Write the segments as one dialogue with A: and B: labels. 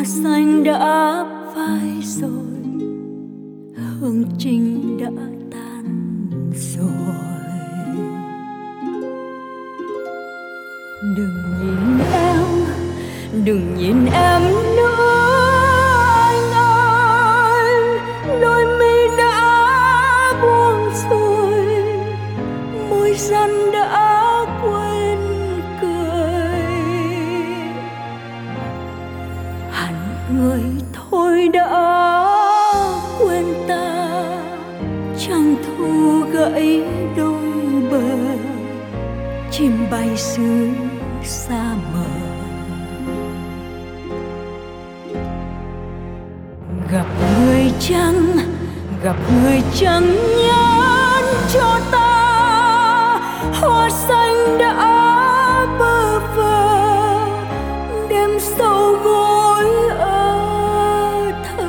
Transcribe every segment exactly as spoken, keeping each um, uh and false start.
A: xanh đã phai rồi, hương trinh đã tan rồi. Đừng nhìn em, đừng nhìn em nữa anh ơi, đôi mi đã buông rồi, môi rắn đã quên cười. Hẳn người thôi đã quên ta, trăng thu gãy đôi bờ, chim bay xứ xa mờ. Gặp người chăng, gặp người chẳng nhắn cho ta, hoa xanh đã bơ vơ, đêm sâu gối ở thờ.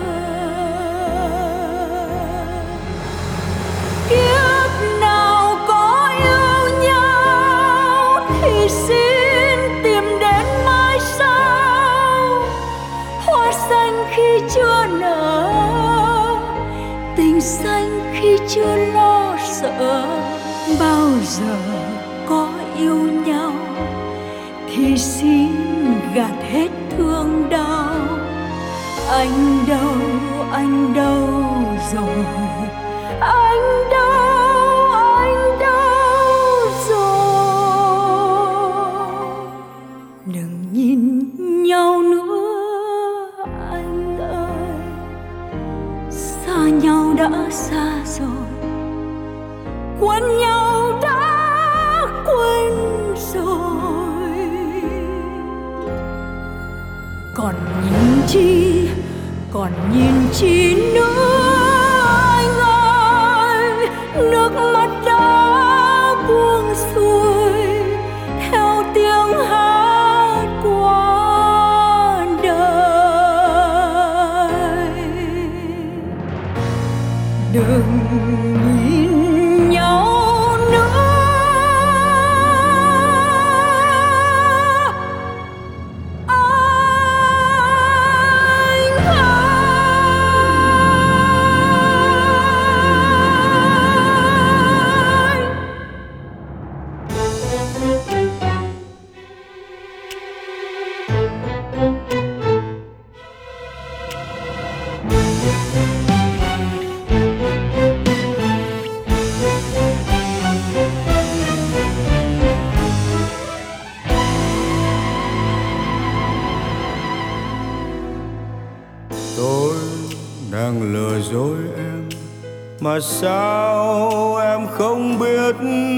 A: Kiếp nào có yêu nhau thì xin tìm đến mai sau, hoa xanh khi chưa nở, tình xanh khi chưa lo sợ. Bao giờ có yêu nhau thì xin gạt hết thương đau. Anh đâu, anh đâu rồi, anh đâu, anh đâu rồi. Đừng nhìn nhau nữa anh ơi, xa nhau đã xa rồi, quên nhau đã quên rồi. Còn nhìn chi, còn nhìn chi nữa anh ơi, nước mắt đã buông xuôi theo tiếng hát qua đời. Đừng nhìn nhau nữa
B: đang lừa dối em, mà sao em không biết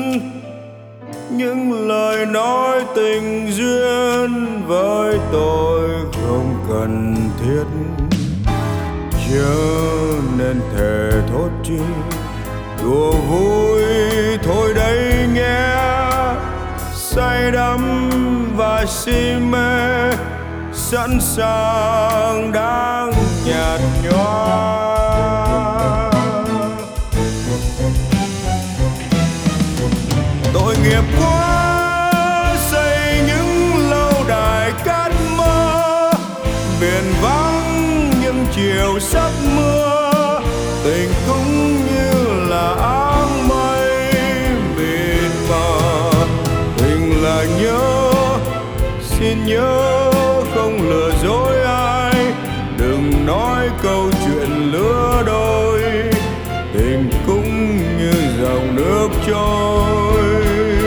B: những lời nói tình duyên với tôi không cần thiết. Chớ nên thề thốt chi đùa vui thôi đấy nhé, say đắm và si mê sẵn sàng đang nhạt nhòa. Tội nghiệp quá xây những lâu đài cát mơ, biển vắng những chiều sắp mưa, tình cũng như là áng mây mịt mờ. Tình là nhớ, xin nhớ không lừa dối ai, đừng nói câu chuyện lứa đôi, tình cũng như dòng nước trôi.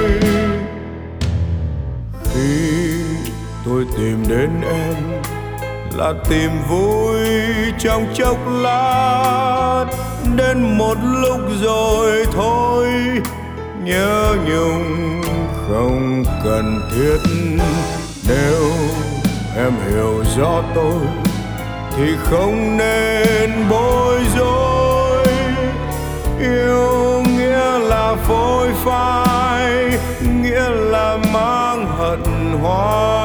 B: Khi tôi tìm đến em là tìm vui trong chốc lát, đến một lúc rồi thôi nhớ nhung không cần thiết. Nếu em hiểu rõ tôi thì không nên bối rối. Yêu nghĩa là phôi phai, nghĩa là mang hận hoài.